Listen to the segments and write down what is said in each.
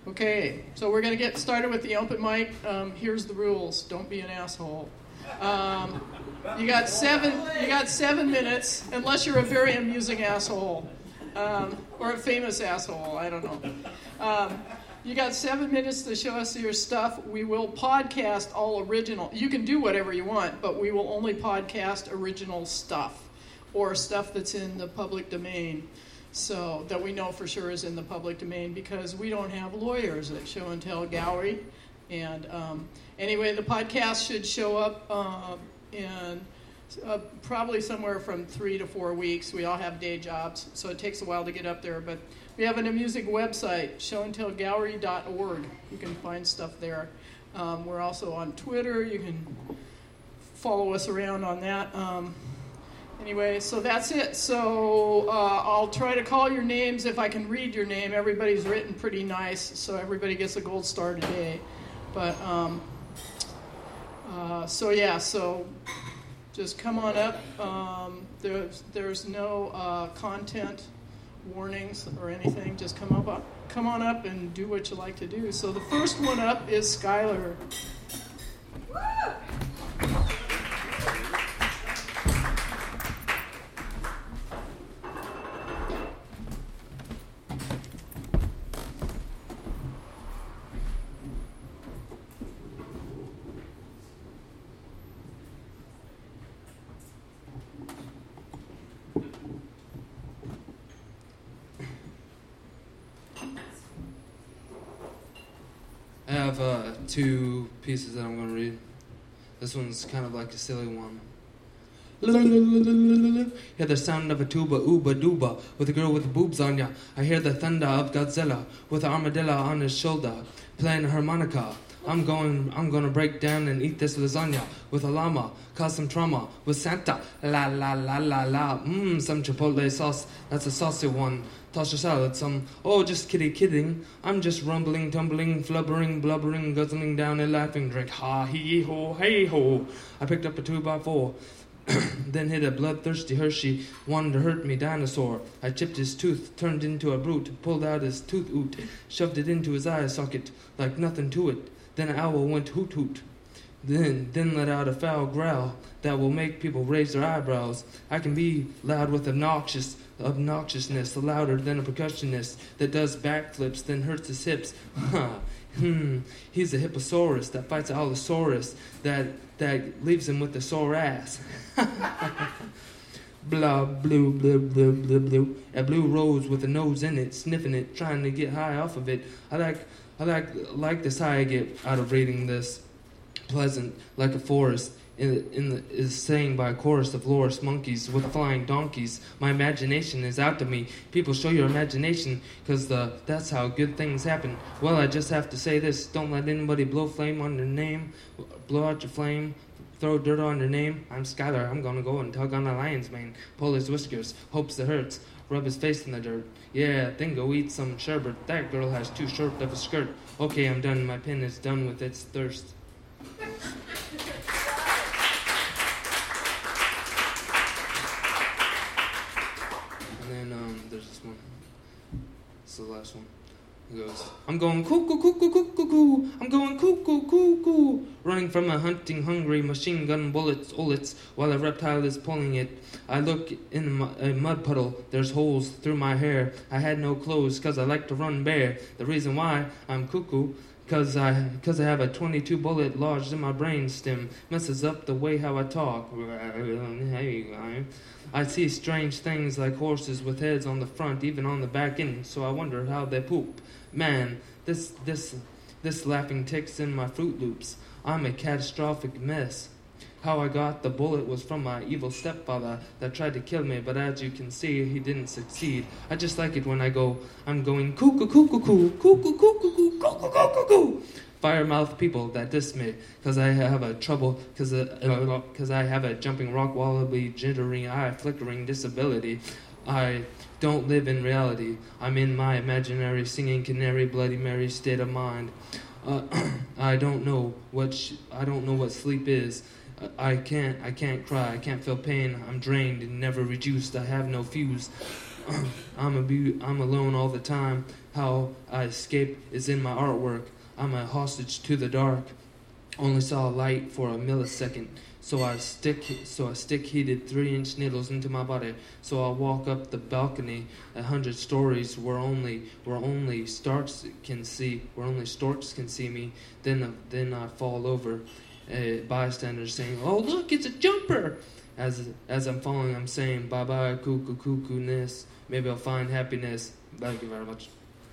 Okay, so we're going to get started with the open mic. Here's the rules. Don't be an asshole. You got 7 minutes, unless you're a very amusing asshole, or a famous asshole. I don't know. You got 7 minutes to show us your stuff. We will podcast all original. You can do whatever you want, but we will only podcast original stuff or stuff that's in the public domain. So that we know for sure is in the public domain, because we don't have lawyers at Show and Tell Gallery. And anyway, the podcast should show up in probably somewhere from 3 to 4 weeks. We all have day jobs, so it takes a while to get up there. But we have an amusing website, showandtellgallery.org. You can find stuff there. We're also on Twitter. You can follow us around on that. Anyway, so that's it. So I'll try to call your names if I can read your name. Everybody's written pretty nice, so everybody gets a gold star today. But, so just come on up. There's no content warnings or anything. Just come on up and do what you like to do. So the first one up is Skylar. Woo! I have 2 pieces that I'm going to read. This one's kind of like a silly one. Hear the sound of a tuba, ooba dooba, with a girl with boobs on ya. I hear the thunder of Godzilla, with an armadillo on his shoulder, playing a harmonica. I'm gonna break down and eat this lasagna with a llama, cause some trauma with Santa. La la la la la. Some chipotle sauce. That's a saucy one. Toss your salad, some. Oh, just kidding. I'm just rumbling, tumbling, flubbering, blubbering, guzzling down a laughing drink. Ha hee ho, hey ho. I picked up a 2x4. Then hit a bloodthirsty Hershey, wanted to hurt me dinosaur. I chipped his tooth, turned into a brute, pulled out his tooth oot, shoved it into his eye socket like nothing to it. Then an owl went hoot hoot. Then let out a foul growl that will make people raise their eyebrows. I can be loud with obnoxiousness, louder than a percussionist that does backflips, then hurts his hips. He's a hipposaurus that fights an allosaurus that leaves him with a sore ass. Blah, blue, blue, blue, blue, blue. A blue rose with a nose in it, sniffing it, trying to get high off of it. I like this high I get out of reading this. Pleasant, like a forest, is sang by a chorus of loris monkeys with flying donkeys. My imagination is out to me. People, show your imagination, because that's how good things happen. Well, I just have to say this. Don't let anybody blow flame on your name. Blow out your flame. Throw dirt on your name. I'm Skylar. I'm gonna go and tug on a lion's mane. Pull his whiskers. Hopes it hurts. Rub his face in the dirt. Yeah, then go eat some sherbet. That girl has too short of a skirt. Okay, I'm done. My pen is done with its thirst. And then there's this one. It's the last one. It goes, I'm going cuckoo, cuckoo, cuckoo, cuckoo. I'm going cuckoo, cuckoo. Running from a hunting hungry machine gun bullets, while a reptile is pulling it. I look in a mud puddle. There's holes through my hair. I had no clothes because I like to run bare. The reason why I'm cuckoo, because I have a 22 bullet lodged in my brain stem. Messes up the way how I talk. I see strange things like horses with heads on the front, even on the back end, so I wonder how they poop. Man, this laughing ticks in my Fruit Loops. I'm a catastrophic mess. How I got the bullet was from my evil stepfather that tried to kill me, but as you can see, he didn't succeed. I just like it when I go, I'm going cuckoo, cuckoo, cuckoo, cuckoo, cuckoo, cuckoo, cuckoo, cuckoo, cuckoo. Fire-mouthed people that diss me, because I have a jumping rock wallaby, jittery eye flickering disability. I don't live in reality. I'm in my imaginary singing canary Bloody Mary state of mind. I don't know what sleep is. I can't cry. I can't feel pain. I'm drained and never reduced. I have no fuse. I'm alone all the time. How I escape is in my artwork. I'm a hostage to the dark. Only saw light for a millisecond. So I stick heated 3-inch needles into my body. So I walk up the balcony 100 stories where only storks can see me. Then I fall over. Bystanders saying, "Oh look, it's a jumper!" As I'm falling, I'm saying, "Bye bye, cuckoo-ness. Maybe I'll find happiness." Thank you very much.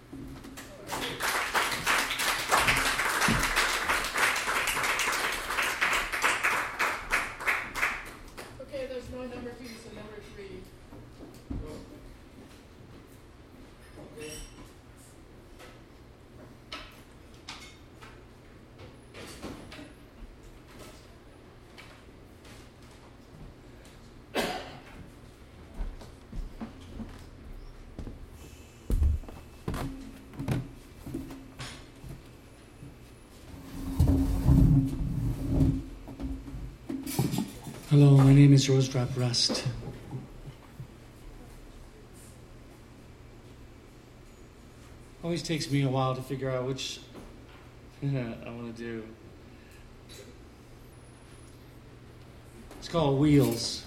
Okay, there's no number 2, so number 3. Hello, my name is Rosedrop Rust. Always takes me a while to figure out which I want to do. It's called Wheels.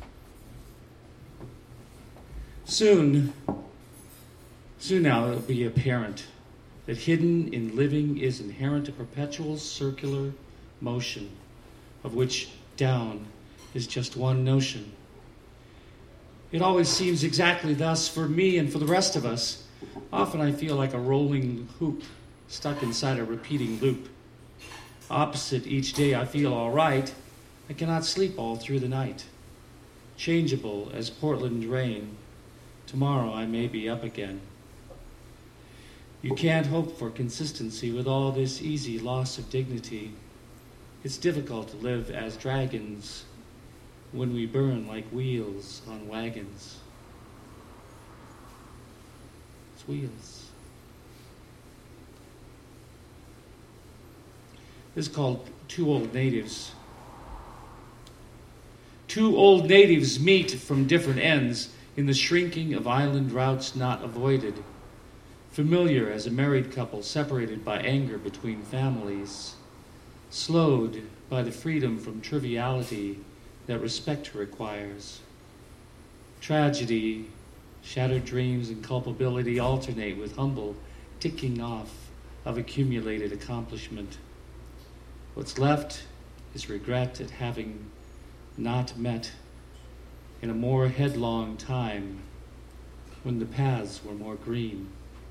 Soon now it'll be apparent that hidden in living is inherent a perpetual circular motion, of which down is just one notion. It always seems exactly thus for me and for the rest of us. Often I feel like a rolling hoop stuck inside a repeating loop. Opposite each day I feel all right. I cannot sleep all through the night. Changeable as Portland rain. Tomorrow I may be up again. You can't hope for consistency with all this easy loss of dignity. It's difficult to live as dragons when we burn like wheels on wagons. It's wheels. This is called Two Old Natives. Two old natives meet from different ends in the shrinking of island routes not avoided, familiar as a married couple separated by anger between families, slowed by the freedom from triviality that respect requires. Tragedy, shattered dreams, and culpability alternate with humble ticking off of accumulated accomplishment. What's left is regret at having not met in a more headlong time when the paths were more green.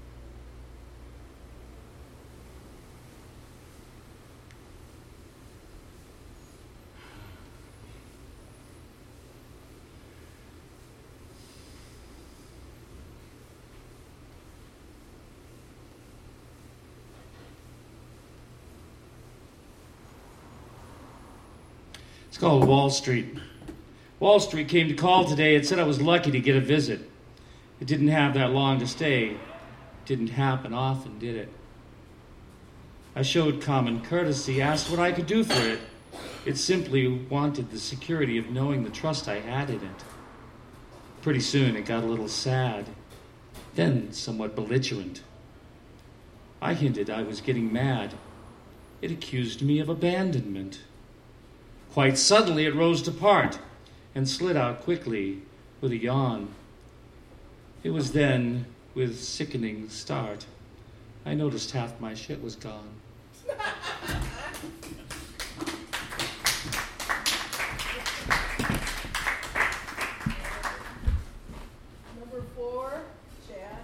It's called Wall Street. Wall Street came to call today. It said I was lucky to get a visit. It didn't have that long to stay. It didn't happen often, did it? I showed common courtesy, asked what I could do for it. It simply wanted the security of knowing the trust I had in it. Pretty soon it got a little sad, then somewhat belligerent. I hinted I was getting mad. It accused me of abandonment. Quite suddenly it rose to part and slid out quickly with a yawn. It was then, with sickening start, I noticed half my shit was gone. Number 4, Chad.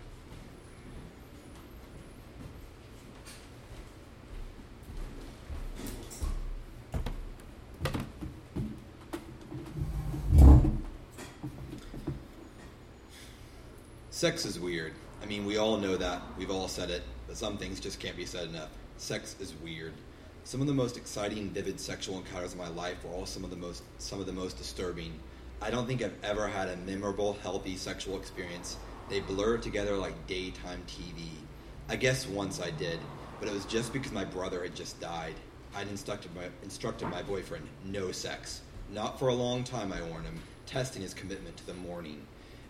Sex is weird. I mean, we all know that. We've all said it, but some things just can't be said enough. Sex is weird. Some of the most exciting, vivid sexual encounters of my life were all some of the most disturbing. I don't think I've ever had a memorable, healthy sexual experience. They blur together like daytime TV. I guess once I did, but it was just because my brother had just died. I'd instructed my boyfriend, no sex. Not for a long time, I warned him, testing his commitment to the morning.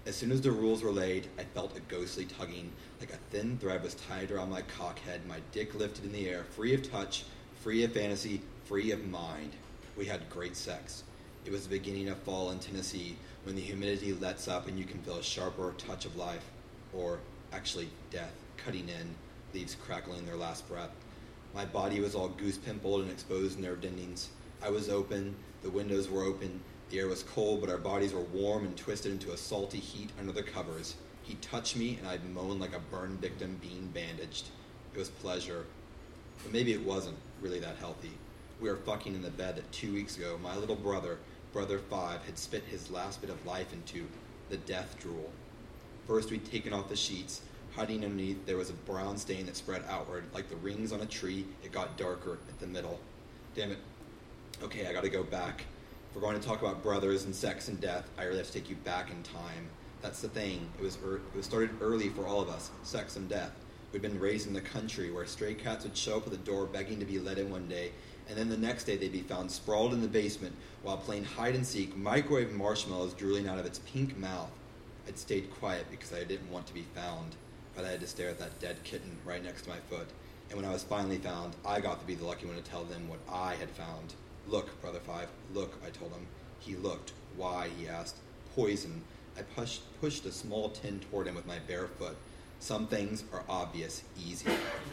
As soon as the rules were laid, I felt a ghostly tugging, like a thin thread was tied around my cockhead, my dick lifted in the air, free of touch, free of fantasy, free of mind. We had great sex. It was the beginning of fall in Tennessee, when the humidity lets up and you can feel a sharper touch of life, or actually death, cutting in, leaves crackling their last breath. My body was all goose-pimpled and exposed nerve endings. I was open, the windows were open, the air was cold, but our bodies were warm and twisted into a salty heat under the covers. He touched me, and I moaned like a burn victim being bandaged. It was pleasure. But maybe it wasn't really that healthy. We were fucking in the bed that 2 weeks ago, my little brother, Brother 5, had spit his last bit of life into, the death drool. First, we'd taken off the sheets. Hiding underneath, there was a brown stain that spread outward. Like the rings on a tree, it got darker at the middle. Damn it. Okay, I gotta go back. If we're going to talk about brothers and sex and death, I really have to take you back in time. That's the thing. It was started early for all of us, sex and death. We'd been raised in the country where stray cats would show up at the door begging to be let in one day, and then the next day they'd be found sprawled in the basement while playing hide-and-seek, microwave marshmallows drooling out of its pink mouth. I'd stayed quiet because I didn't want to be found, but I had to stare at that dead kitten right next to my foot. And when I was finally found, I got to be the lucky one to tell them what I had found. Look, Brother 5, look, I told him. He looked. Why, he asked. Poison. I pushed a small tin toward him with my bare foot. Some things are obvious, easy.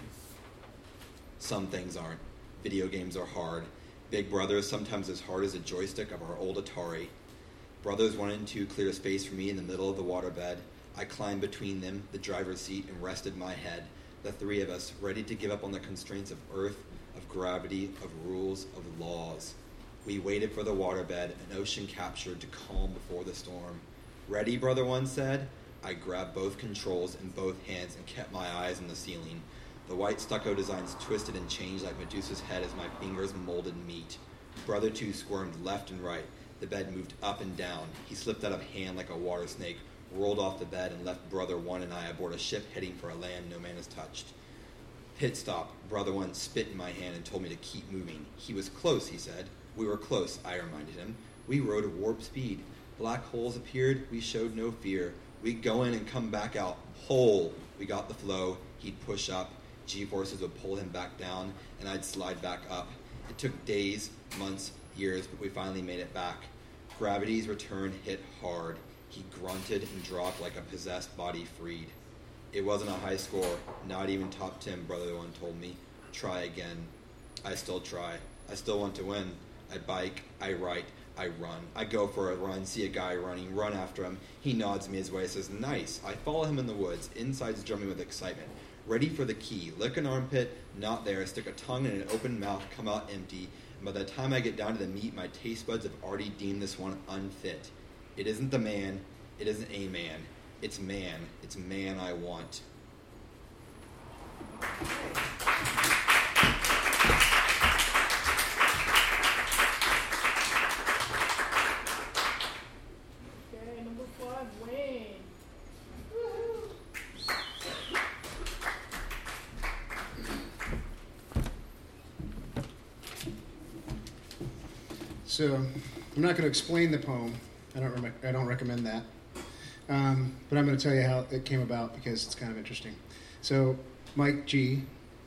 Some things aren't. Video games are hard. Big Brother is sometimes as hard as a joystick of our old Atari. Brothers wanted to clear space for me in the middle of the waterbed. I climbed between them, the driver's seat, and rested my head. The three of us, ready to give up on the constraints of earth, of gravity, of rules, of laws. We waited for the waterbed, an ocean captured to calm before the storm. Ready, Brother 1 said. I grabbed both controls in both hands and kept my eyes on the ceiling. The white stucco designs twisted and changed like Medusa's head as my fingers molded meat. Brother 2 squirmed left and right. The bed moved up and down. He slipped out of hand like a water snake, rolled off the bed, and left Brother 1 and I aboard a ship heading for a land no man has touched. Pit stop. Brother 1 spit in my hand and told me to keep moving. He was close, he said. We were close, I reminded him. We rode at warp speed. Black holes appeared. We showed no fear. We'd go in and come back out. Whole. We got the flow. He'd push up. G-forces would pull him back down, and I'd slide back up. It took days, months, years, but we finally made it back. Gravity's return hit hard. He grunted and dropped like a possessed body freed. It wasn't a high score, not even top 10, Brother 1 told me. Try again. I still try. I still want to win. I bike, I write, I run. I go for a run, see a guy running, run after him. He nods me his way, says, nice. I follow him in the woods, insides drumming with excitement. Ready for the key. Lick an armpit, not there. Stick a tongue in an open mouth, come out empty. And by the time I get down to the meat, my taste buds have already deemed this one unfit. It isn't the man. It isn't a man. It's man. It's man I want. Okay, number 5, Wayne. So, I'm not going to explain the poem. I don't recommend that. But I'm going to tell you how it came about because it's kind of interesting. So, Michael G.,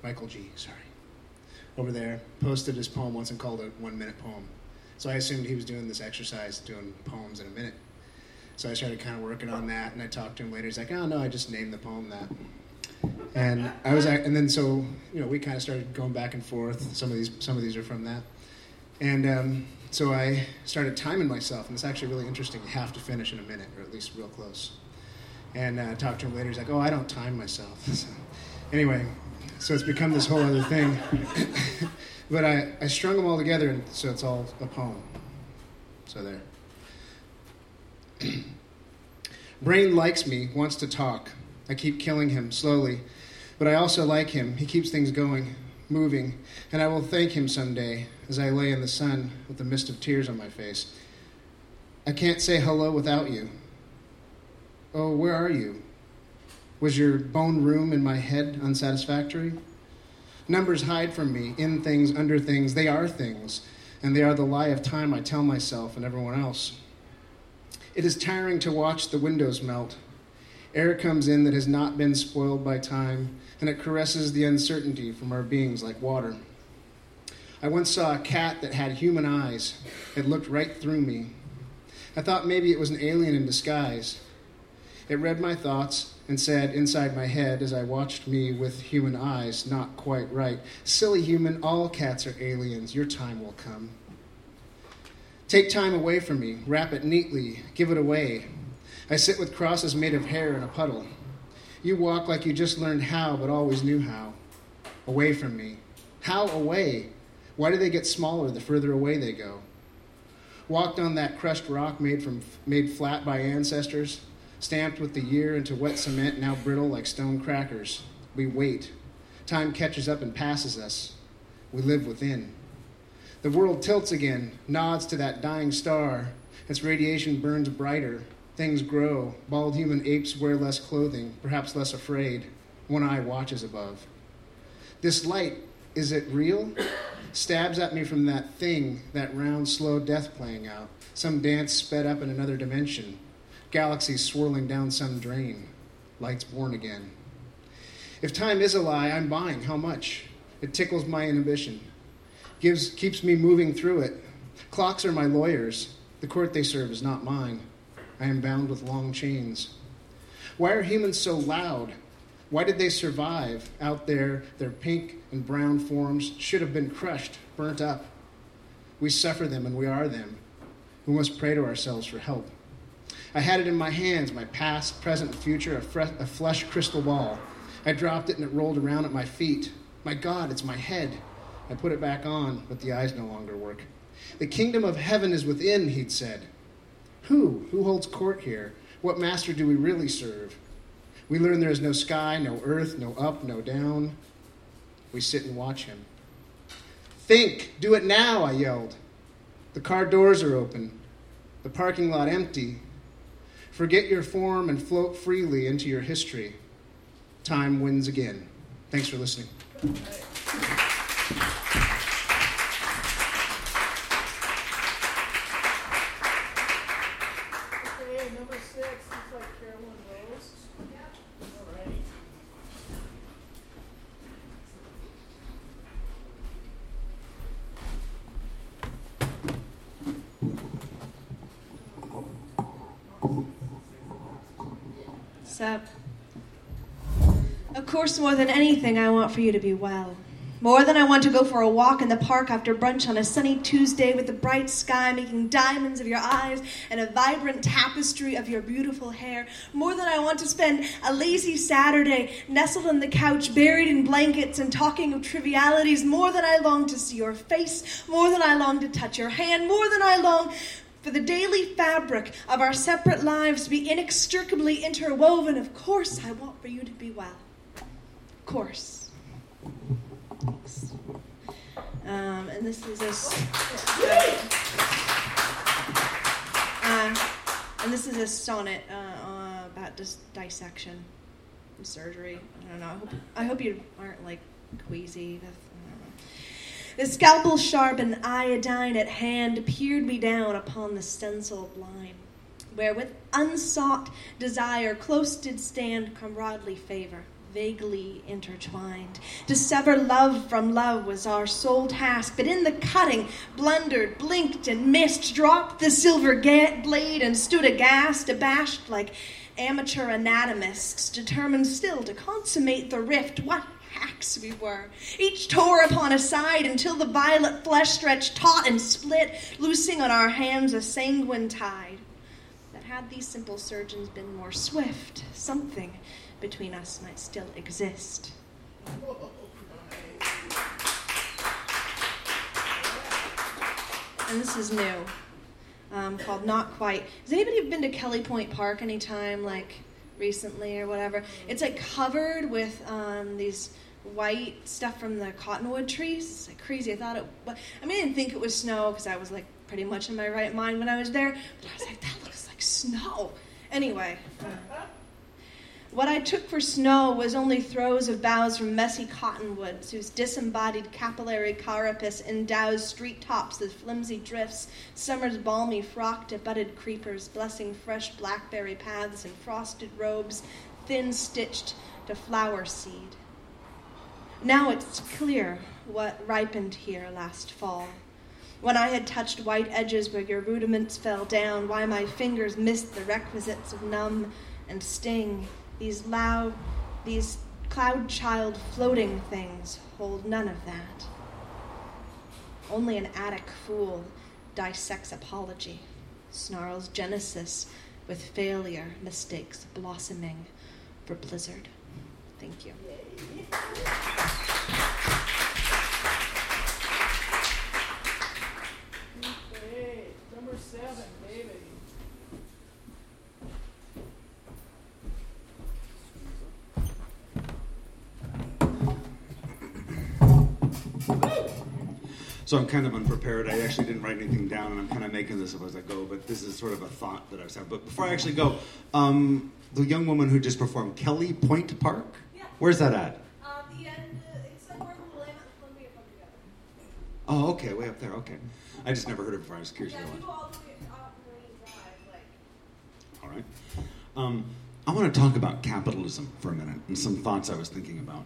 over there, posted his poem once and called it 1 minute poem. So I assumed he was doing this exercise, doing poems in a minute. So I started kind of working on that, and I talked to him later. He's like, oh, no, I just named the poem that. And then so, we kind of started going back and forth. Some of these are from that. And so I started timing myself, and it's actually really interesting. You have to finish in a minute, or at least real close. And I talked to him later. He's like, oh, I don't time myself. So, anyway, so it's become this whole other thing. But I strung them all together, and so it's all a poem. So there. Brain likes me, wants to talk. I keep killing him slowly. But I also like him. He keeps things going, moving. And I will thank him someday as I lay in the sun with the mist of tears on my face. I can't say hello without you. Oh, where are you? Was your bone room in my head unsatisfactory? Numbers hide from me, in things, under things. They are things, and they are the lie of time I tell myself and everyone else. It is tiring to watch the windows melt. Air comes in that has not been spoiled by time, and it caresses the uncertainty from our beings like water. I once saw a cat that had human eyes. It looked right through me. I thought maybe it was an alien in disguise. It read my thoughts and said inside my head as I watched me with human eyes, not quite right, "Silly human, all cats are aliens. Your time will come. Take time away from me. Wrap it neatly. Give it away. I sit with crosses made of hair in a puddle. You walk like you just learned how, but always knew how. Away from me. How away? Why do they get smaller the further away they go? Walked on that crushed rock made flat by ancestors, stamped with the year into wet cement, now brittle like stone crackers. We wait. Time catches up and passes us. We live within. The world tilts again, nods to that dying star. Its radiation burns brighter. Things grow. Bald human apes wear less clothing, perhaps less afraid. One eye watches above. This light, is it real? Stabs at me from that thing, that round, slow death playing out. Some dance sped up in another dimension. Galaxies swirling down some drain. Lights born again. If time is a lie, I'm buying. How much? It tickles my inhibition. Keeps me moving through it. Clocks are my lawyers. The court they serve is not mine. I am bound with long chains. Why are humans so loud? Why did they survive out there? Their pink and brown forms should have been crushed, burnt up. We suffer them and we are them. We must pray to ourselves for help. I had it in my hands, my past, present, and future, a flesh crystal ball. I dropped it and it rolled around at my feet. My God, it's my head. I put it back on, but the eyes no longer work. The kingdom of heaven is within, he'd said. Who holds court here? What master do we really serve? We learn there is no sky, no earth, no up, no down. We sit and watch him. Think, do it now, I yelled. The car doors are open, the parking lot empty. Forget your form and float freely into your history. Time wins again. Thanks for listening. Sup? Of course, more than anything, I want for you to be well. More than I want to go for a walk in the park after brunch on a sunny Tuesday with the bright sky making diamonds of your eyes and a vibrant tapestry of your beautiful hair. More than I want to spend a lazy Saturday nestled on the couch, buried in blankets and talking of trivialities. More than I long to see your face. More than I long to touch your hand. More than I long for the daily fabric of our separate lives to be inextricably interwoven. Of course, I want for you to be well. Of course. Thanks. And this is a sonnet about dissection and surgery. I don't know. I hope you aren't like queasy. The scalpel sharp and iodine at hand peered me down upon the stenciled line, where with unsought desire close did stand comradely favor, vaguely intertwined. To sever love from love was our sole task, but in the cutting, blundered, blinked, and missed, dropped the silver blade and stood aghast, abashed like amateur anatomists, determined still to consummate the rift. What hacks we were! Each tore upon a side until the violet flesh stretched taut and split, loosing on our hands a sanguine tide. That had these simple surgeons been more swift, something between us might still exist. And this is new, called Not Quite. Has anybody been to Kelly Point Park anytime, like recently or whatever? It's like covered with these white stuff from the cottonwood trees. It's like crazy. I didn't think it was snow because I was like pretty much in my right mind when I was there. But I was like, that looks like snow. Anyway. What I took for snow was only throws of boughs from messy cottonwoods, whose disembodied capillary carapace endows street tops with flimsy drifts, summer's balmy frock to budded creepers, blessing fresh blackberry paths and frosted robes, thin-stitched to flower seed. Now it's clear what ripened here last fall. When I had touched white edges where your rudiments fell down, why my fingers missed the requisites of numb and sting. These cloud child floating things hold none of that. Only an attic fool dissects apology, snarls Genesis with failure, mistakes blossoming for blizzard. Thank you. Okay, number 7, David. So I'm kind of unprepared. I actually didn't write anything down, and I'm kind of making this up as I go, but this is sort of a thought that I was having. But before I actually go, the young woman who just performed, Kelly Point Park? Yeah. Where's that at? The end, it's like where the Willamette and Columbia come together. Oh, okay, way up there, okay. I just never heard of it before. I was curious. Yeah, about you it. go all the way up Marine Drive, like. All right. I want to talk about capitalism for a minute and some thoughts I was thinking about.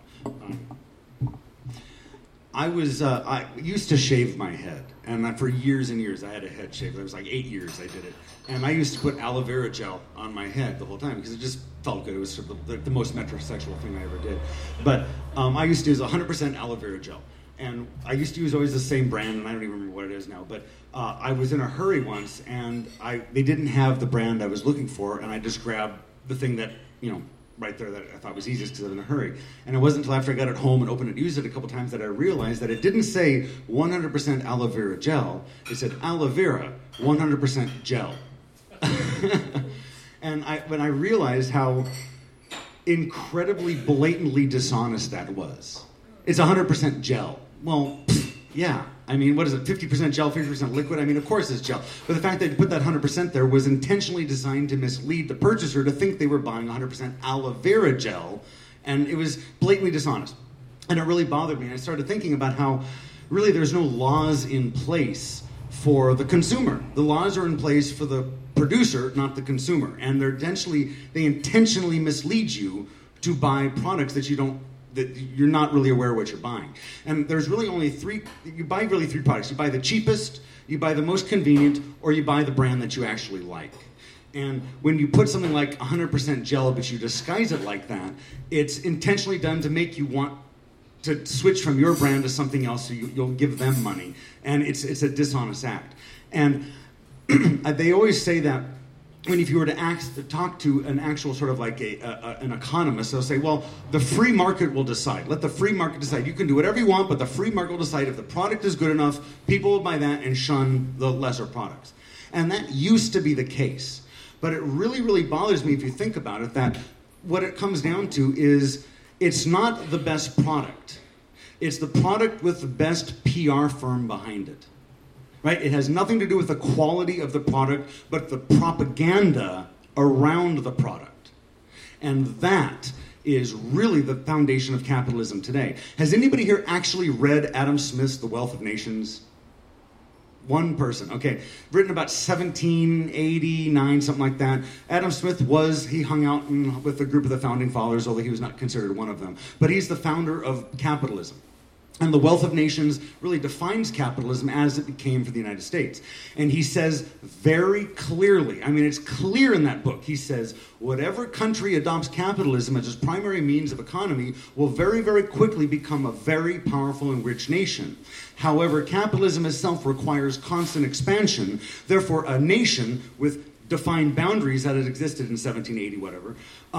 I used to shave my head, and for years and years I had a head shave. It was like 8 years I did it, and I used to put aloe vera gel on my head the whole time because it just felt good. It was sort of the most metrosexual thing I ever did. But I used to use 100% aloe vera gel, and I used to use always the same brand, and I don't even remember what it is now. But I was in a hurry once, and they didn't have the brand I was looking for, and I just grabbed the thing that, right there that I thought was easiest because I was in a hurry. And it wasn't until after I got it home and opened it, used it a couple times that I realized that it didn't say 100% aloe vera gel. It said aloe vera, 100% gel. And when I realized how incredibly blatantly dishonest that was. It's 100% gel. Well, yeah. I mean, what is it, 50% gel, 50% liquid? I mean, of course it's gel. But the fact that you put that 100% there was intentionally designed to mislead the purchaser to think they were buying 100% aloe vera gel, and it was blatantly dishonest. And it really bothered me. I started thinking about how really there's no laws in place for the consumer. The laws are in place for the producer, not the consumer. And they intentionally mislead you to buy products that you're not really aware of what you're buying. And there's really only you buy really three products. You buy the cheapest, you buy the most convenient, or you buy the brand that you actually like. And when you put something like 100% gel, but you disguise it like that, it's intentionally done to make you want to switch from your brand to something else, so you'll give them money. And it's a dishonest act. And they always say that if you were to talk to an actual sort of like an economist, they'll say, well, the free market will decide. Let the free market decide. You can do whatever you want, but the free market will decide if the product is good enough, people will buy that and shun the lesser products. And that used to be the case. But it really, really bothers me if you think about it, that what it comes down to is it's not the best product. It's the product with the best PR firm behind it. Right? It has nothing to do with the quality of the product, but the propaganda around the product. And that is really the foundation of capitalism today. Has anybody here actually read Adam Smith's The Wealth of Nations? One person, okay. Written about 1789, something like that. Adam Smith he hung out with a group of the founding fathers, although he was not considered one of them. But he's the founder of capitalism. And The Wealth of Nations really defines capitalism as it became for the United States. And he says very clearly, it's clear in that book, he says, whatever country adopts capitalism as its primary means of economy will very, very quickly become a very powerful and rich nation. However, capitalism itself requires constant expansion. Therefore, a nation with defined boundaries that had existed in 1780, whatever,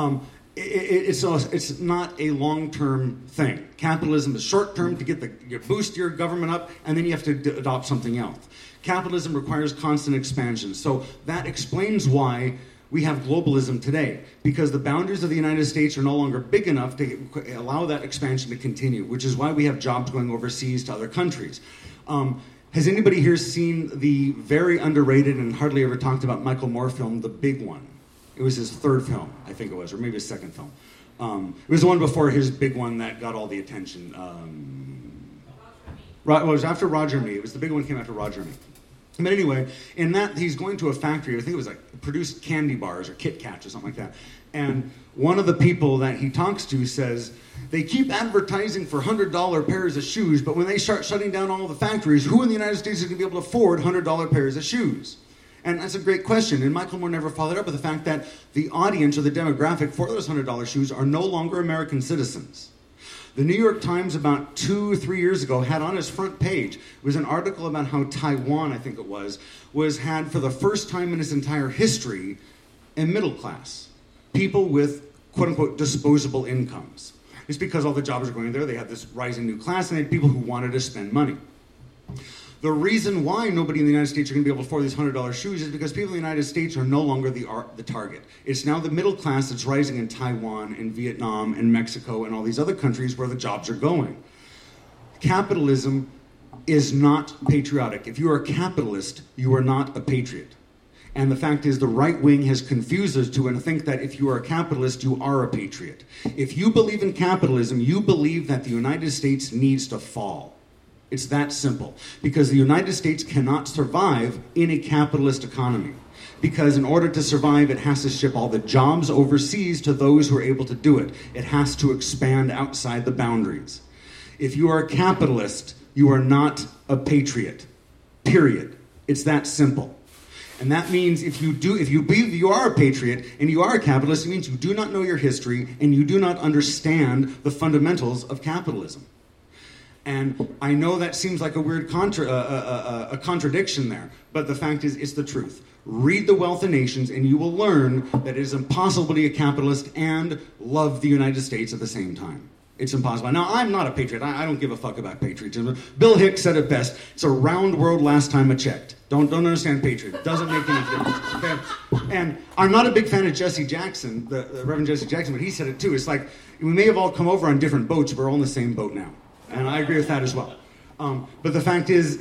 it's not a long-term thing. Capitalism is short-term to boost your government up, and then you have to adopt something else. Capitalism requires constant expansion. So that explains why we have globalism today, because the boundaries of the United States are no longer big enough to allow that expansion to continue, which is why we have jobs going overseas to other countries. Has anybody here seen the very underrated and hardly ever talked about Michael Moore film, The Big One? It was his third film, I think it was, or maybe his second film. It was the one before his big one that got all the attention. It was after Roger and Me. It was the big one that came after Roger and Me. But anyway, in that, he's going to a factory, I think it was like produced candy bars or Kit Kats or something like that. And one of the people that he talks to says, they keep advertising for $100 pairs of shoes, but when they start shutting down all the factories, who in the United States is going to be able to afford $100 pairs of shoes? And that's a great question. And Michael Moore never followed up with the fact that the audience or the demographic for those $100 shoes are no longer American citizens. The New York Times about 2 or 3 years ago had on its front page, it was an article about how Taiwan, I think it was had for the first time in its entire history a middle class. People with quote-unquote disposable incomes. It's because all the jobs are going there. They had this rising new class, and they had people who wanted to spend money. The reason why nobody in the United States are going to be able to afford these $100 shoes is because people in the United States are no longer the target. It's now the middle class that's rising in Taiwan and Vietnam and Mexico and all these other countries where the jobs are going. Capitalism is not patriotic. If you are a capitalist, you are not a patriot. And the fact is, the right wing has confused us to think that if you are a capitalist, you are a patriot. If you believe in capitalism, you believe that the United States needs to fall. It's that simple. Because the United States cannot survive in a capitalist economy. Because in order to survive, it has to ship all the jobs overseas to those who are able to do it. It has to expand outside the boundaries. If you are a capitalist, you are not a patriot. Period. It's that simple. And that means if you believe you are a patriot and you are a capitalist, it means you do not know your history and you do not understand the fundamentals of capitalism. And I know that seems like a weird contradiction there, but the fact is, it's the truth. Read The Wealth of Nations and you will learn that it is impossible to be a capitalist and love the United States at the same time. It's impossible. Now, I'm not a patriot. I don't give a fuck about patriotism. Bill Hicks said it best. It's a round world last time I checked. Don't understand patriot. It doesn't make any difference. Okay? And I'm not a big fan of Jesse Jackson, the Reverend Jesse Jackson, but he said it too. It's like we may have all come over on different boats, but we're all in the same boat now. And I agree with that as well. But the fact is,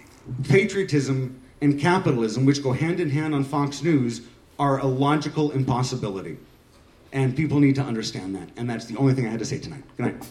patriotism and capitalism, which go hand in hand on Fox News, are a logical impossibility. And people need to understand that. And that's the only thing I had to say tonight. Good night.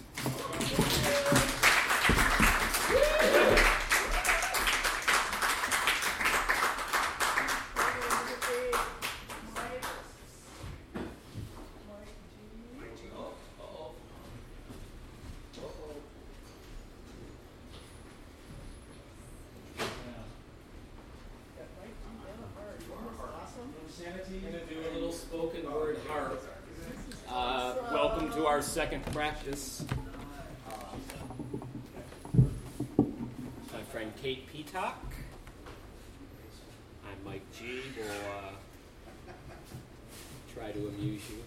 Welcome to our second practice. My friend Kate Peacock. I'm Mike G. Will try to amuse you.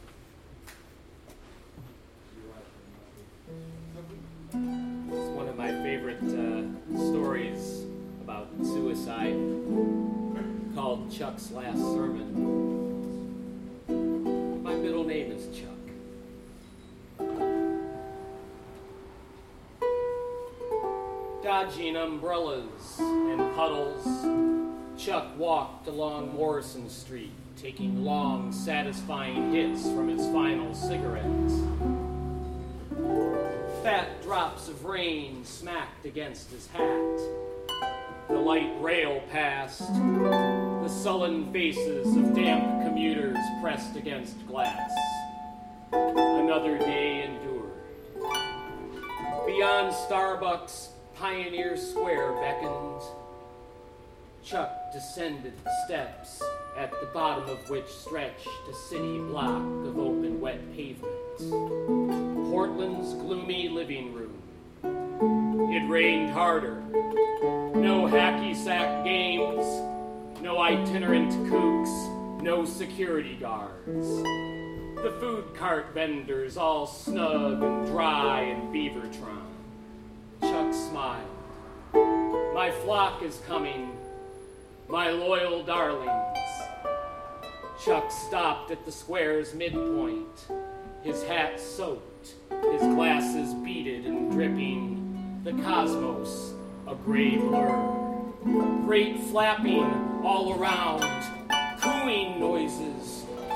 It's one of my favorite stories about suicide, called Chuck's Last Sermon. My middle name is Chuck. Dodging umbrellas and puddles, Chuck walked along Morrison Street, taking long, satisfying hits from his final cigarettes. Fat drops of rain smacked against his hat. The light rail passed, the sullen faces of damp commuters pressed against glass. Another day endured. Beyond Starbucks, Pioneer Square beckoned. Chuck descended the steps, at the bottom of which stretched a city block of open, wet pavement. Portland's gloomy living room. It rained harder. No hacky-sack games, no itinerant kooks, no security guards. The food cart vendors all snug and dry in Beavertron. Chuck smiled. My flock is coming, my loyal darlings. Chuck stopped at the square's midpoint, his hat soaked, his glasses beaded and dripping, the cosmos a gray blur. Great flapping all around, cooing noises,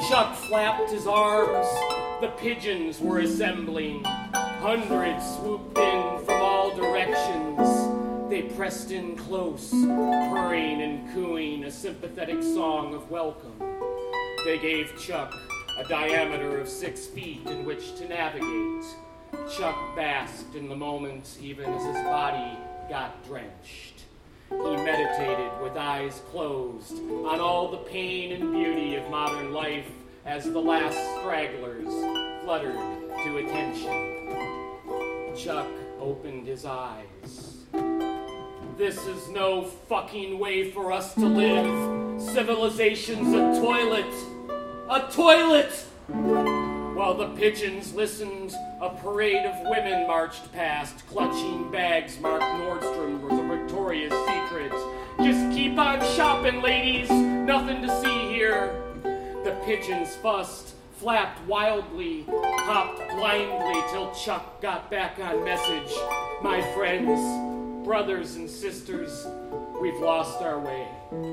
Chuck flapped his arms. The pigeons were assembling. Hundreds swooped in from all directions. They pressed in close, purring and cooing a sympathetic song of welcome. They gave Chuck a diameter of 6 feet in which to navigate. Chuck basked in the moment even as his body got drenched. He meditated with eyes closed on all the pain and beauty of modern life as the last stragglers fluttered to attention. Chuck opened his eyes. This is no fucking way for us to live. Civilization's a toilet. A toilet! While the pigeons listened, a parade of women marched past, clutching bags marked Nordstrom was a Victoria's Secret. Just keep on shopping, ladies. Nothing to see here. The pigeons fussed, flapped wildly, hopped blindly till Chuck got back on message. My friends, brothers and sisters, we've lost our way.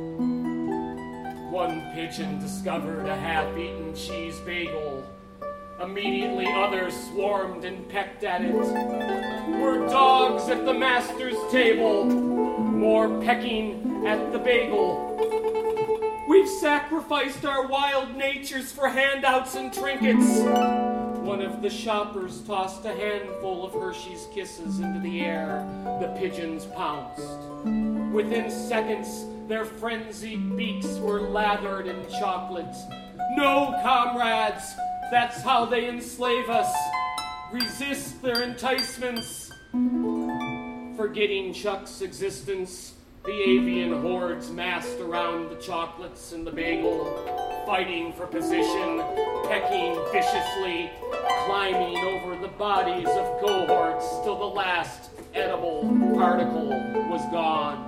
One pigeon discovered a half-eaten cheese bagel. Immediately others swarmed and pecked at it. We're dogs at the master's table. More pecking at the bagel. We've sacrificed our wild natures for handouts and trinkets. One of the shoppers tossed a handful of Hershey's Kisses into the air. The pigeons pounced. Within seconds, their frenzied beaks were lathered in chocolate. No, comrades! That's how they enslave us. Resist their enticements. Forgetting Chuck's existence, the avian hordes massed around the chocolates and the bagel, fighting for position, pecking viciously, climbing over the bodies of cohorts till the last edible particle was gone.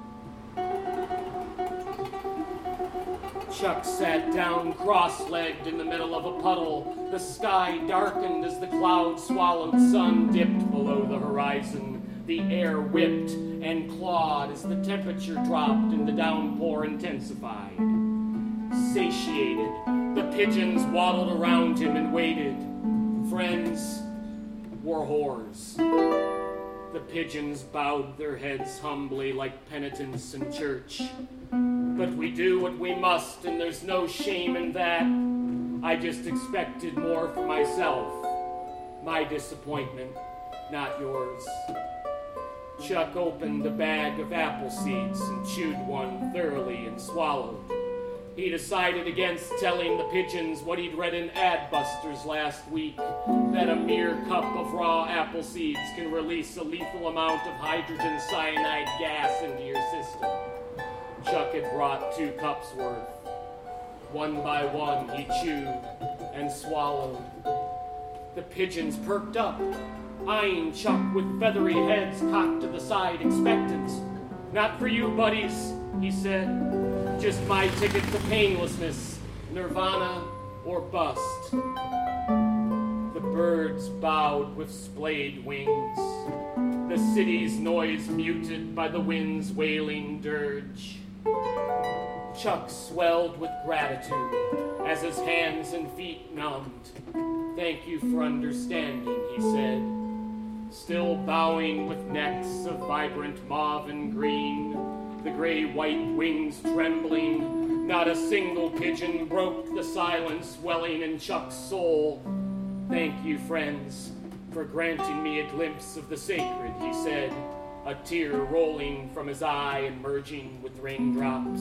Chuck sat down cross-legged in the middle of a puddle. The sky darkened as the cloud-swallowed sun dipped below the horizon. The air whipped and clawed as the temperature dropped and the downpour intensified. Satiated, the pigeons waddled around him and waited. Friends were whores. The pigeons bowed their heads humbly like penitents in church. But we do what we must, and there's no shame in that. I just expected more for myself. My disappointment, not yours. Chuck opened a bag of apple seeds and chewed one thoroughly and swallowed. He decided against telling the pigeons what he'd read in Adbusters last week, that a mere cup of raw apple seeds can release a lethal amount of hydrogen cyanide gas into your system. Chuck had brought 2 cups worth. One by one he chewed and swallowed. The pigeons perked up, eyeing Chuck with feathery heads cocked to the side, expectant. Not for you, buddies, he said. Just my ticket to painlessness, nirvana or bust. The birds bowed with splayed wings. The city's noise muted by the wind's wailing dirge. Chuck swelled with gratitude as his hands and feet numbed. Thank you for understanding, he said, still bowing with necks of vibrant mauve and green, the gray-white wings trembling. Not a single pigeon broke the silence welling in Chuck's soul. Thank you, friends, for granting me a glimpse of the sacred, he said, a tear rolling from his eye and merging with raindrops.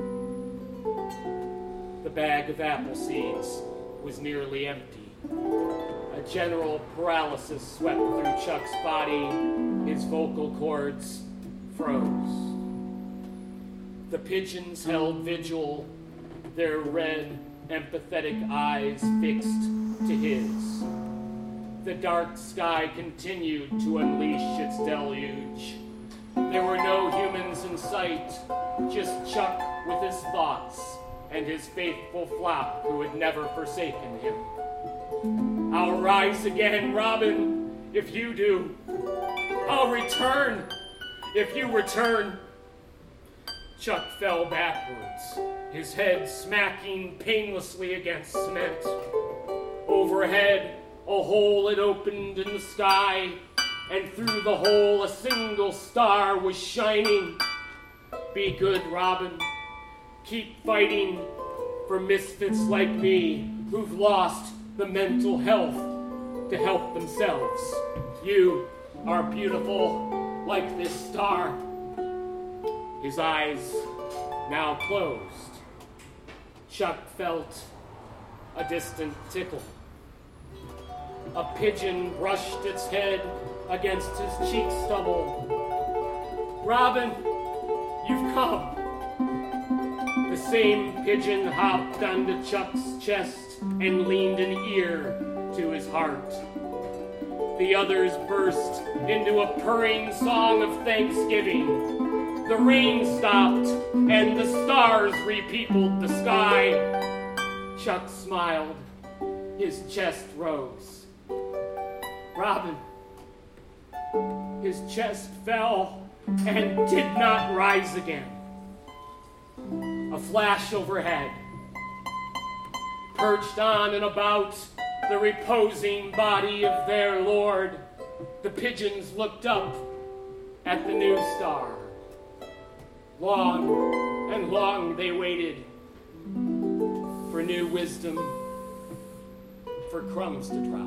The bag of apple seeds was nearly empty. A general paralysis swept through Chuck's body. His vocal cords froze. The pigeons held vigil, their red, empathetic eyes fixed to his. The dark sky continued to unleash its deluge. There were no humans in sight, just Chuck with his thoughts and his faithful flock who had never forsaken him. I'll rise again, Robin, if you do. I'll return if you return. Chuck fell backwards, his head smacking painlessly against cement. Overhead, a hole had opened in the sky, and through the hole a single star was shining. Be good, Robin. Keep fighting for misfits like me who've lost the mental health to help themselves. You are beautiful like this star. His eyes now closed. Chuck felt a distant tickle. A pigeon brushed its head against his cheek stubble. Robin, you've come. The same pigeon hopped onto Chuck's chest and leaned an ear to his heart. The others burst into a purring song of thanksgiving. The rain stopped, and the stars repeopled the sky. Chuck smiled. His chest rose. Robin. His chest fell and did not rise again. A flash overhead. Perched on and about the reposing body of their lord, the pigeons looked up at the new star. Long and long they waited for new wisdom, for crumbs to drop.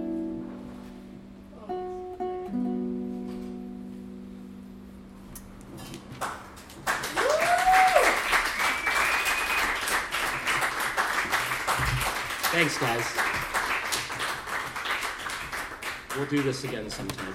Thanks, guys. We'll do this again sometime.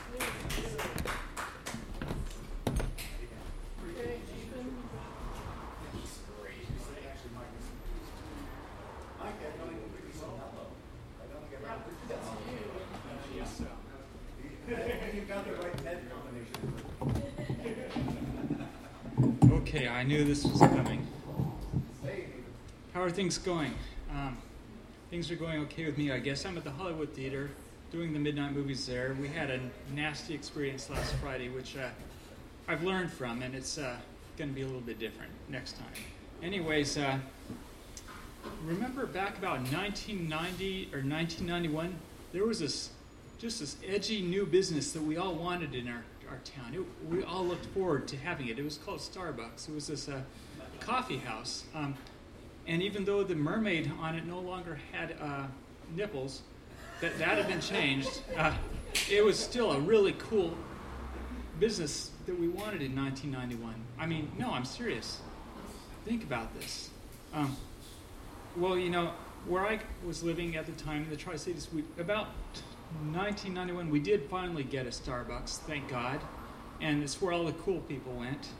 Okay, I knew this was coming. How are things going? Things are going okay with me, I guess. I'm at the Hollywood Theater doing the midnight movies there. We had a nasty experience last Friday, which I've learned from, and it's going to be a little bit different next time. Anyways, remember back about 1990 or 1991, there was this edgy new business that we all wanted in our town. We all looked forward to having it. It was called Starbucks. It was this coffee house. And even though the mermaid on it no longer had nipples, that had been changed, it was still a really cool business that we wanted in 1991. I mean, no, I'm serious. Think about this. Well, you know, where I was living at the time in the Tri-Cities, about 1991, we did finally get a Starbucks, thank God. And it's where all the cool people went.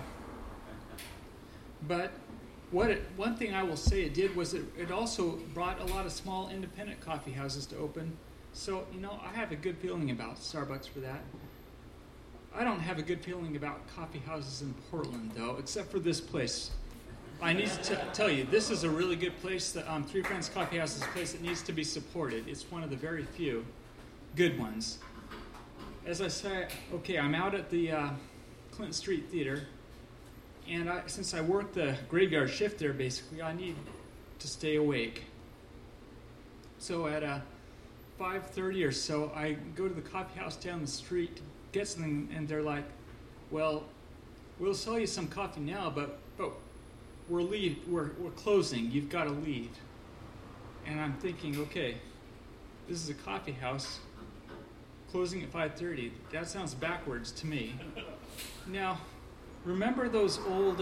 But one thing I will say it did was it also brought a lot of small independent coffee houses to open. So, you know, I have a good feeling about Starbucks for that. I don't have a good feeling about coffee houses in Portland, though, except for this place. I need to tell you, this is a really good place. Three Friends Coffee House is a place that needs to be supported. It's one of the very few good ones. As I say, okay, I'm out at the Clinton Street Theater. And since I work the graveyard shift there, basically, I need to stay awake. So at 5:30 or so, I go to the coffee house down the street to get something, and they're like, well, we'll sell you some coffee now, but we're closing. You've got to leave. And I'm thinking, okay, this is a coffee house closing at 5:30. That sounds backwards to me. Now, remember those old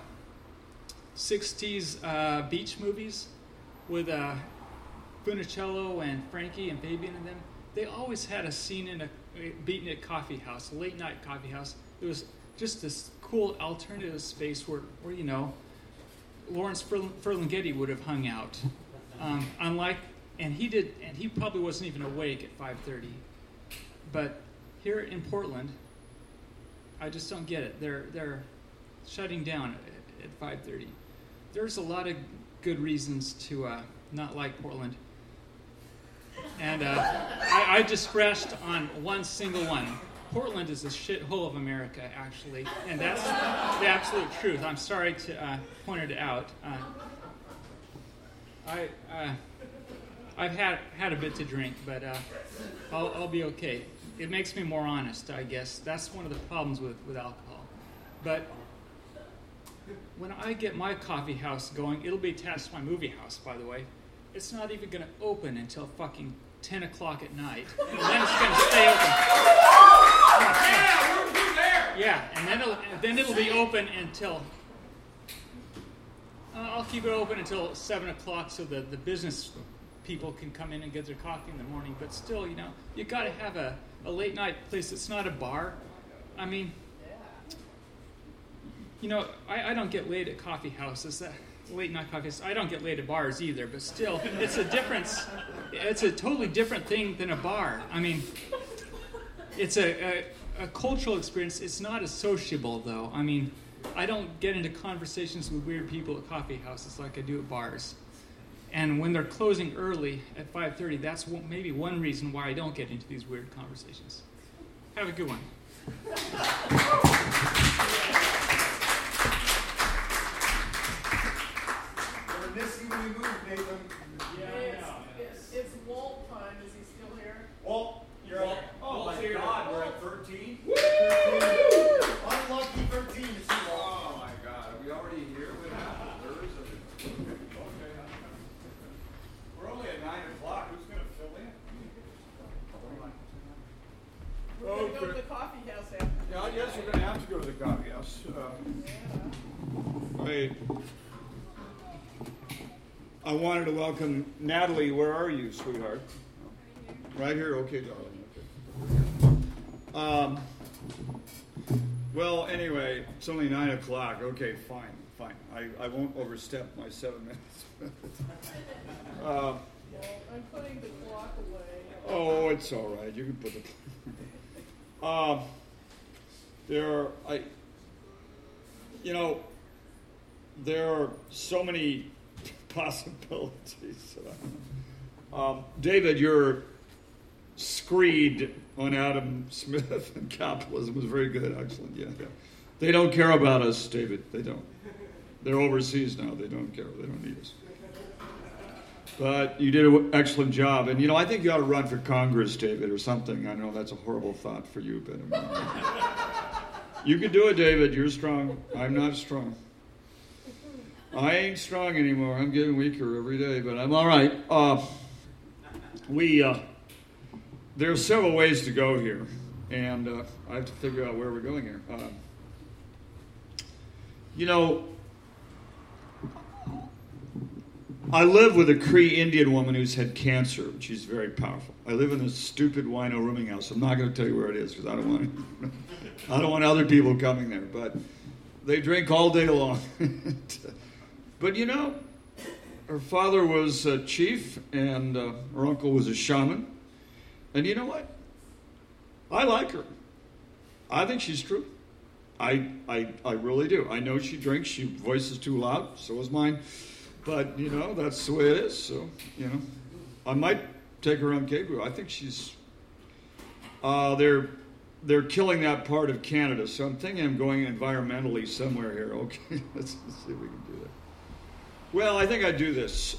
60s beach movies with Funicello and Frankie and Fabian in them? They always had a scene in a beatnik coffee house, a late night coffee house. It was just this cool alternative space where you know, Lawrence Ferlinghetti would have hung out. He probably wasn't even awake at 5:30. But here in Portland, I just don't get it. They're shutting down at 5:30. There's a lot of good reasons to not like Portland. And I just scratched on one single one. Portland is a shithole of America, actually, and that's the absolute truth. I'm sorry to point it out. I've had a bit to drink, but I'll be okay. It makes me more honest, I guess. That's one of the problems with alcohol. But when I get my coffee house going, it'll be attached to my movie house, by the way. It's not even going to open until fucking 10 o'clock at night. And then it's going to stay open. Yeah, we're there. Yeah, and then it'll be open until... I'll keep it open until 7 o'clock so the business people can come in and get their coffee in the morning. But still, you know, you got to have a late night place that's not a bar. I mean, you know, I don't get laid at coffee houses. Late night coffee houses. I don't get laid at bars either. But still, it's a difference. It's a totally different thing than a bar. I mean, it's a cultural experience. It's not as sociable, though. I mean, I don't get into conversations with weird people at coffee houses like I do at bars. And when they're closing early at 5:30, that's maybe one reason why I don't get into these weird conversations. Have a good one. We're missing when you move, Nathan. It's Walt time. Is he still here? Walt, you're at... Oh, my God, we're at 13? Woo! Unlucky 13 is too long. Oh, my God. Are we already here? What happened? We're only at 9 o'clock. Who's going to fill in? We're going to go to the coffee house after. Yeah, I guess we're going to have to go to the coffee house. I wanted to welcome Natalie. Where are you, sweetheart? Right here? Okay, darling. Okay. Well, anyway, it's only 9 o'clock. Okay, fine. I won't overstep my 7 minutes. I'm putting the clock away. Oh, it's all right. You can put it. There are so many possibilities. David, your screed on Adam Smith and capitalism was very good. Excellent. Yeah. They don't care about us, David. They don't. They're overseas now. They don't care. They don't need us. But you did an excellent job. And, I think you ought to run for Congress, David, or something. I know that's a horrible thought for you, but you can do it, David. You're strong. I'm not strong. I ain't strong anymore. I'm getting weaker every day, but I'm all right. There are several ways to go here, and I have to figure out where we're going here. I live with a Cree Indian woman who's had cancer. She's very powerful. I live in this stupid wino rooming house. I'm not going to tell you where it is because I don't want other people coming there. But they drink all day long. But her father was a chief and her uncle was a shaman. And you know what? I like her. I think she's true. I really do. I know she drinks. She voices too loud. So is mine. But, that's the way it is. So, I might take her on K-Brew. I think she's... They're killing that part of Canada. So I'm thinking I'm going environmentally somewhere here. Okay, let's see if we can do that. Well, I think I do this.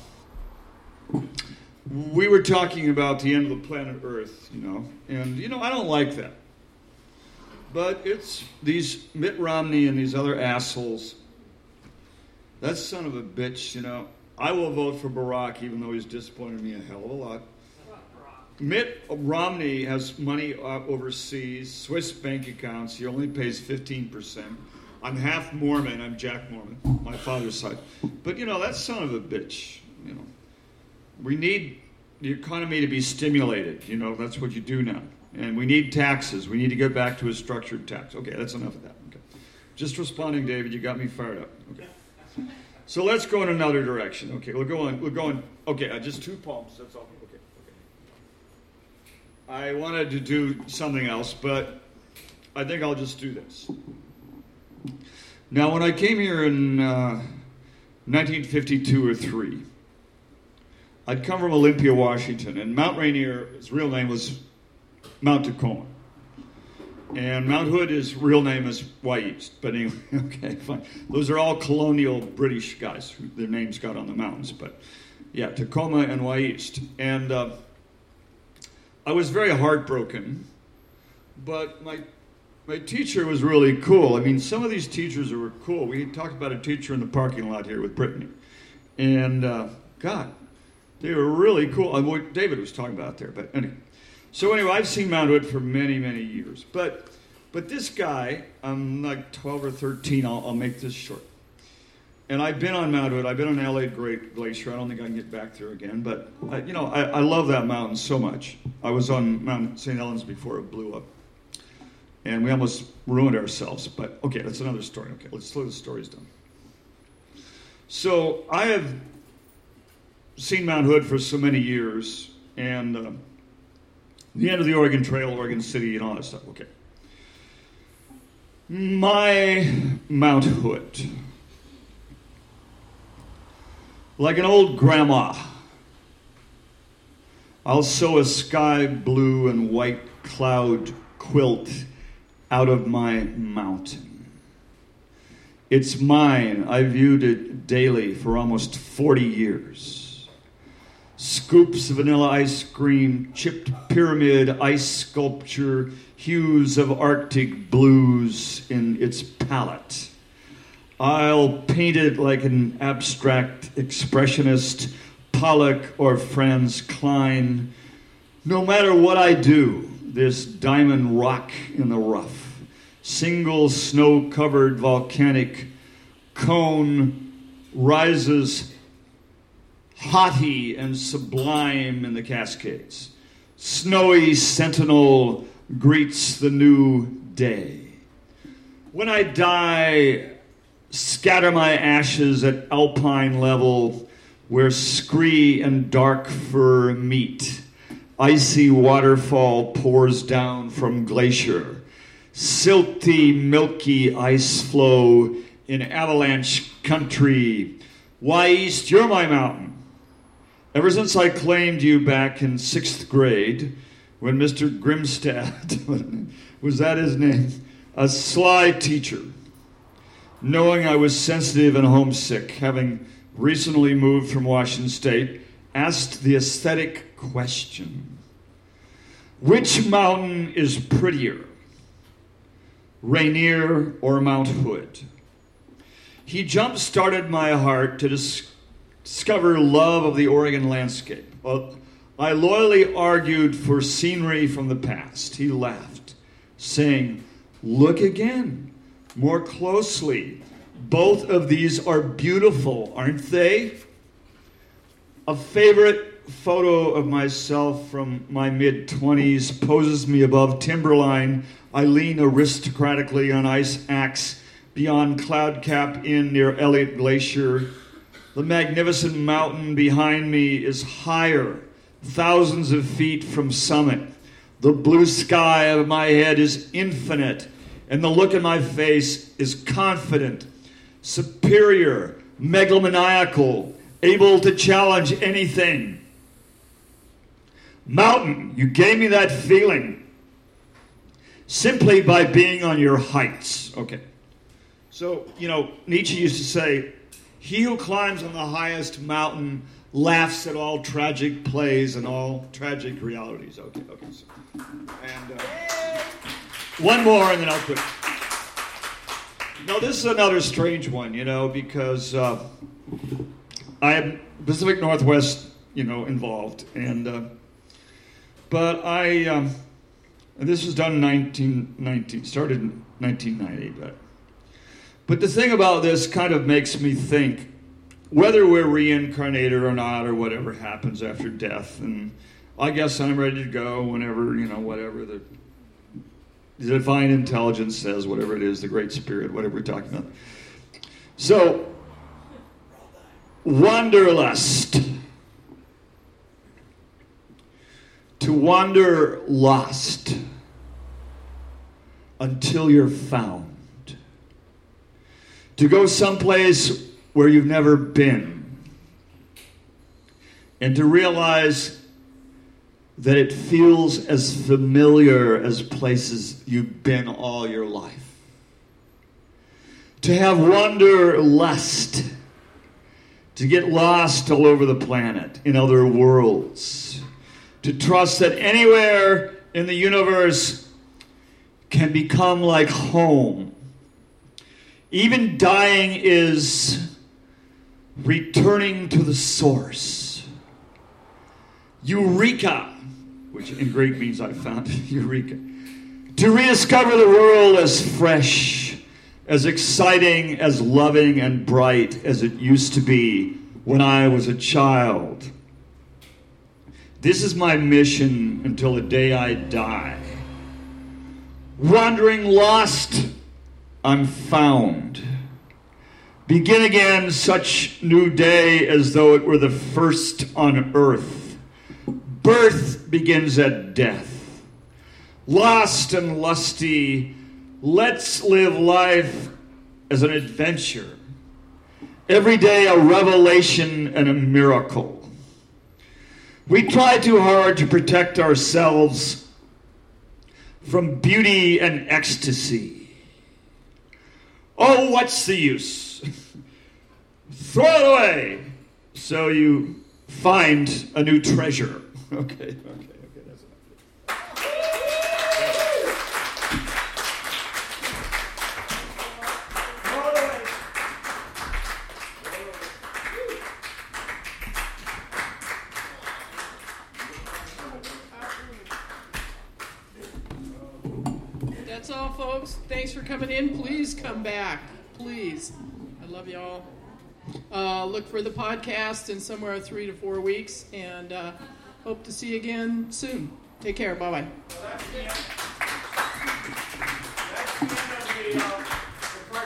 We were talking about the end of the planet Earth, And, I don't like that. But it's these Mitt Romney and these other assholes... That son of a bitch, I will vote for Barack, even though he's disappointed me a hell of a lot. Mitt Romney has money overseas, Swiss bank accounts. He only pays 15%. I'm half Mormon. I'm Jack Mormon, my father's side. But, that son of a bitch, We need the economy to be stimulated. That's what you do now. And we need taxes. We need to get back to a structured tax. Okay, that's enough of that. Okay. Just responding, David. You got me fired up. Okay. So let's go in another direction. Okay, we're going. Okay, just 2 poems. That's all. Okay. I wanted to do something else, but I think I'll just do this. Now, when I came here in 1952 or 3, I'd come from Olympia, Washington, and Mount Rainier, his real name was Mount Tacoma. And Mount Hood, his real name is Wyeast. But anyway, okay, fine. Those are all colonial British guys who their names got on the mountains. But yeah, Tacoma and Wyeast. And I was very heartbroken. But my teacher was really cool. I mean, some of these teachers were cool. We talked about a teacher in the parking lot here with Brittany. And God, they were really cool. David was talking about there. But anyway. So anyway, I've seen Mount Hood for many, many years. But this guy, I'm like 12 or 13. I'll make this short. And I've been on Mount Hood. I've been on Elliott Glacier. I don't think I can get back there again. But, I love that mountain so much. I was on Mount St. Helens before it blew up. And we almost ruined ourselves. But, okay, that's another story. Okay, let's slow the stories down. So I have seen Mount Hood for so many years. And the end of the Oregon Trail, Oregon City, and all that stuff. Okay. My Mount Hood. Like an old grandma, I'll sew a sky blue and white cloud quilt out of my mountain. It's mine. I viewed it daily for almost 40 years. Scoops of vanilla ice cream, chipped pyramid, ice sculpture, hues of Arctic blues in its palette. I'll paint it like an abstract expressionist, Pollock or Franz Klein. No matter what I do, this diamond rock in the rough, single snow-covered volcanic cone rises haughty and sublime in the Cascades. Snowy sentinel greets the new day. When I die, scatter my ashes at alpine level where scree and dark fir meet. Icy waterfall pours down from glacier. Silty, milky ice flow in avalanche country. Wyeast, you're my mountain. Ever since I claimed you back in 6th grade, when Mr. Grimstad, was that his name? A sly teacher, knowing I was sensitive and homesick, having recently moved from Washington State, asked the aesthetic question: which mountain is prettier, Rainier or Mount Hood? He jump-started my heart to discover love of the Oregon landscape. Well, I loyally argued for scenery from the past. He laughed, saying, "Look again. More closely. Both of these are beautiful, aren't they?" A favorite photo of myself from my mid-20s poses me above timberline. I lean aristocratically on ice axe beyond Cloud Cap Inn near Elliott Glacier. The magnificent mountain behind me is higher, thousands of feet from summit. The blue sky of my head is infinite, and the look in my face is confident, superior, megalomaniacal, able to challenge anything. Mountain, you gave me that feeling simply by being on your heights. Okay. So, Nietzsche used to say, he who climbs on the highest mountain laughs at all tragic plays and all tragic realities. Okay. So, and one more, and then I'll quit. No, this is another strange one, because I am Pacific Northwest, involved, and but and this was done in 1919, started in 1990, but the thing about this kind of makes me think whether we're reincarnated or not, or whatever happens after death, and I guess I'm ready to go whenever, whatever the divine intelligence says, whatever it is, the great spirit, whatever we're talking about. So, wanderlust. To wander lost until you're found. To go someplace where you've never been. And to realize that it feels as familiar as places you've been all your life. To have wanderlust, to get lost all over the planet, in other worlds. To trust that anywhere in the universe can become like home. Even dying is returning to the source. Eureka, which in Greek means I found Eureka. To rediscover the world as fresh, as exciting, as loving and bright as it used to be when I was a child. This is my mission until the day I die. Wandering lost, I'm found. Begin again such new day as though it were the first on earth. Birth begins at death. Lost and lusty, let's live life as an adventure. Every day a revelation and a miracle. We try too hard to protect ourselves from beauty and ecstasy. Oh, what's the use? Throw it away so you find a new treasure. Okay, that's enough. That's all, folks. Thanks for coming in. Please come back. Please. I love y'all. Look for the podcast in somewhere 3 to 4 weeks, and hope to see you again soon. Take care. Bye-bye.